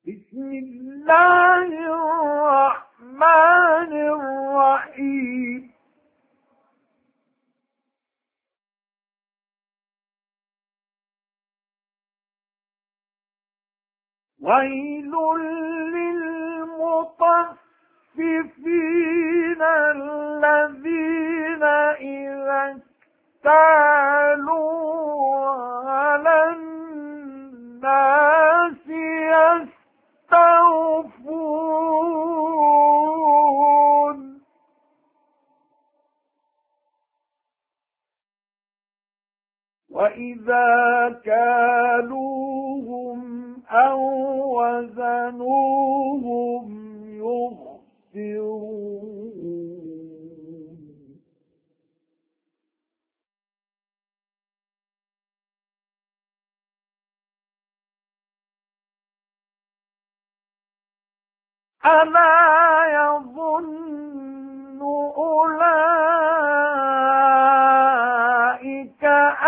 بسم الله الرحمن الرحيم. ويل للمطففين الذين إذا اكتالوا على الناس يستوفون وإذا كالوهم أو وزنوهم يخسرون ألا يظن أولئك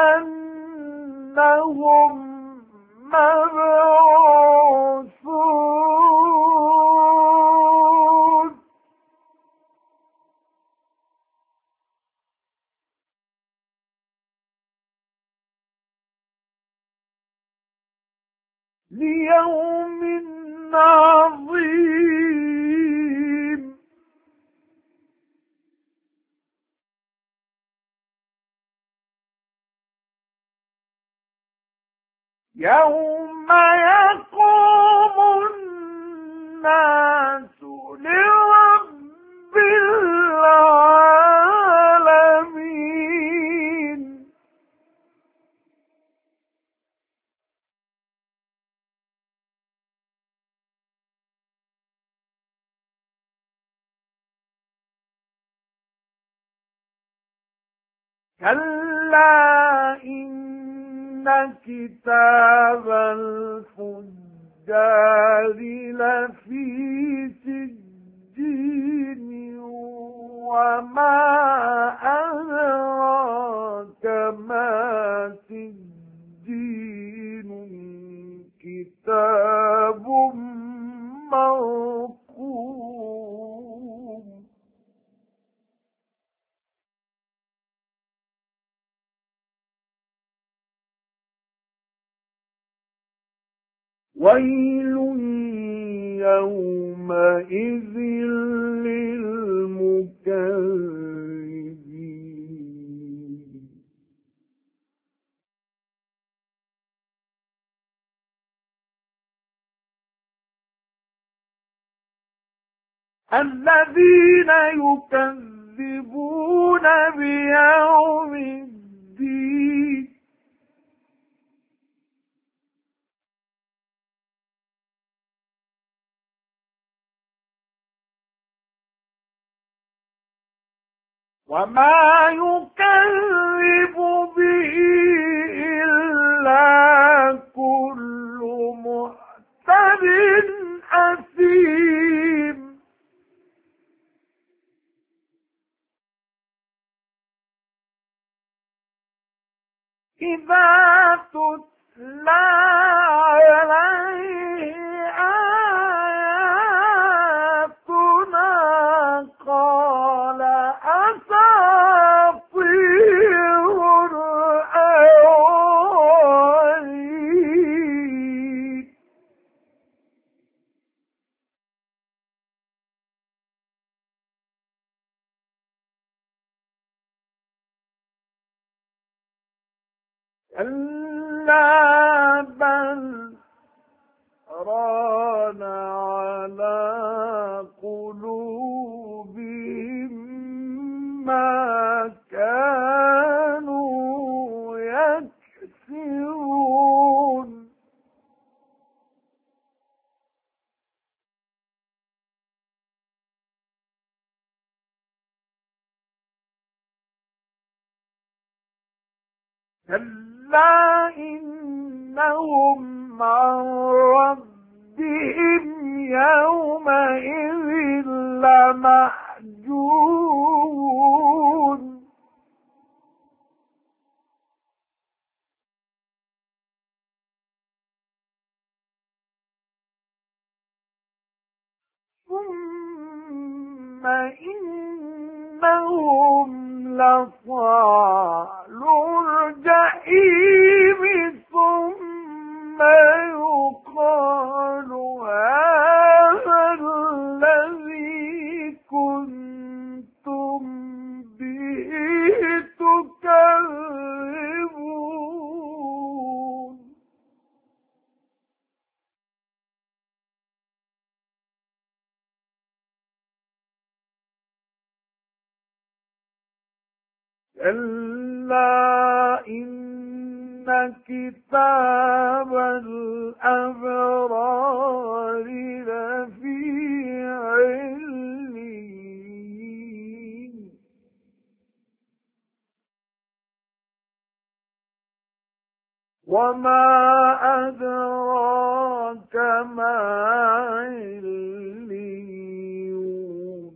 أنهم مبعوثون ليوم عظيم يوم يقوم الناس لرب العالمين كلا إن كتاب الفجار لفي سجين وما أدراك ما سجين كتاب مرقوم ويل يومئذ للمكذبين الذين يكذبون بيوم الدين وما يكذب به إلا كل معتد أثيم إذا تتلى عليه آياتنا قال أساطير الأولين كلا بل ران على قلوبهم ما كانوا يكسبون كلا إنهم عن ربهم يومئذ لمحجوبون إنهم لصالو الجحيم ثم يقال هذا الذي كنتم به تكذبون كلا إن كتاب الأبرار لفي عليين وما أدراك ما عليون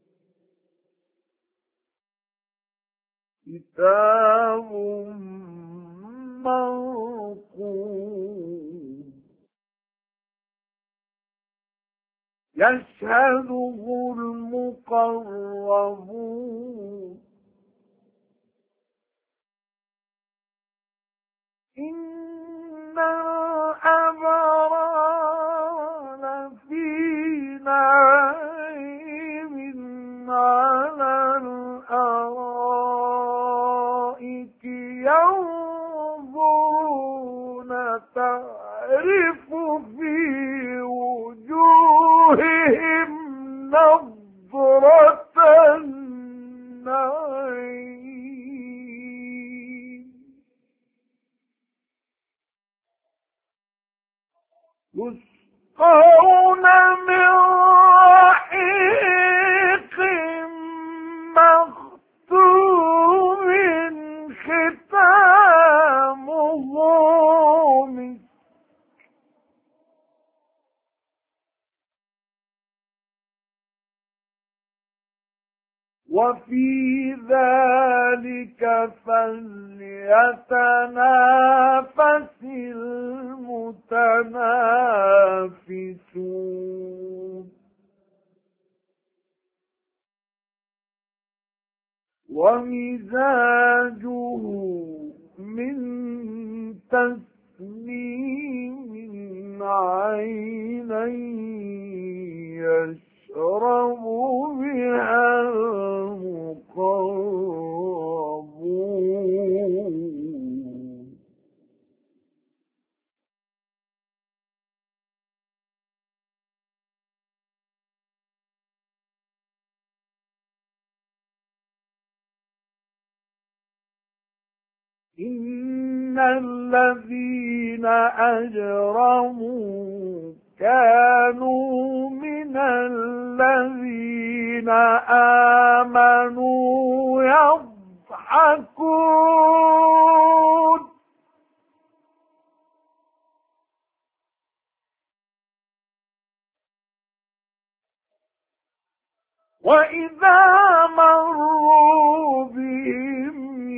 كتاب مرقوم يشهده المقربون إن الأبرار لفي نعيم على الأرائك ينظرون تعرف في وجوههم نضرة النعيم يسقون من رحيق مختوم ختامه مسك وفي ذلك فليتنافس المتنافسون ومزاجه من تسنيم عينا يشرب بها المقربون إن الذين أجرموا كانوا من الذين آمنوا يضحكون وإذا مروا بهم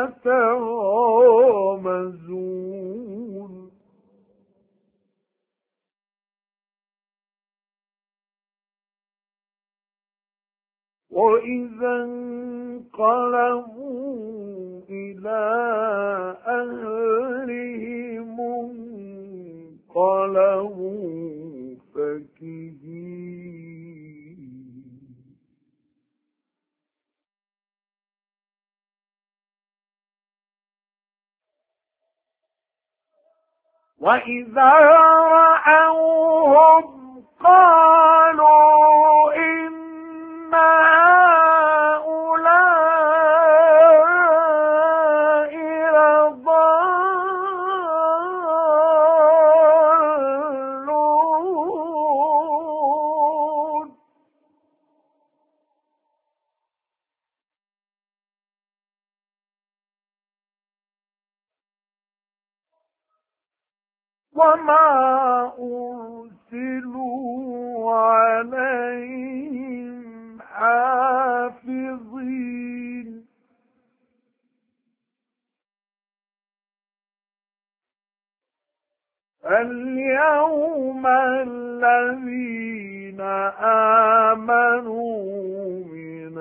يتغامزون وإذا انقلبوا إلى أهلهم انقلبوا فكهين وإذا رأوهم قالوا إن هؤلاء لضالون وما أرسلوا عليهم حافظين اليوم الذين الذين آمنوا من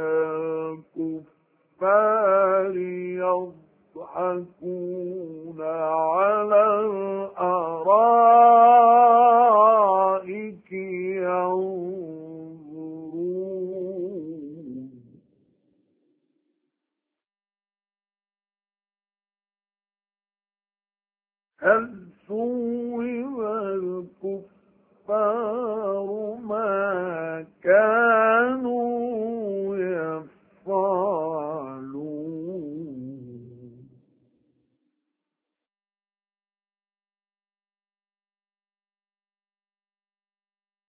الكفار يضحكون على الأرائك ينظرون هل ثوب الكفار ما كانوا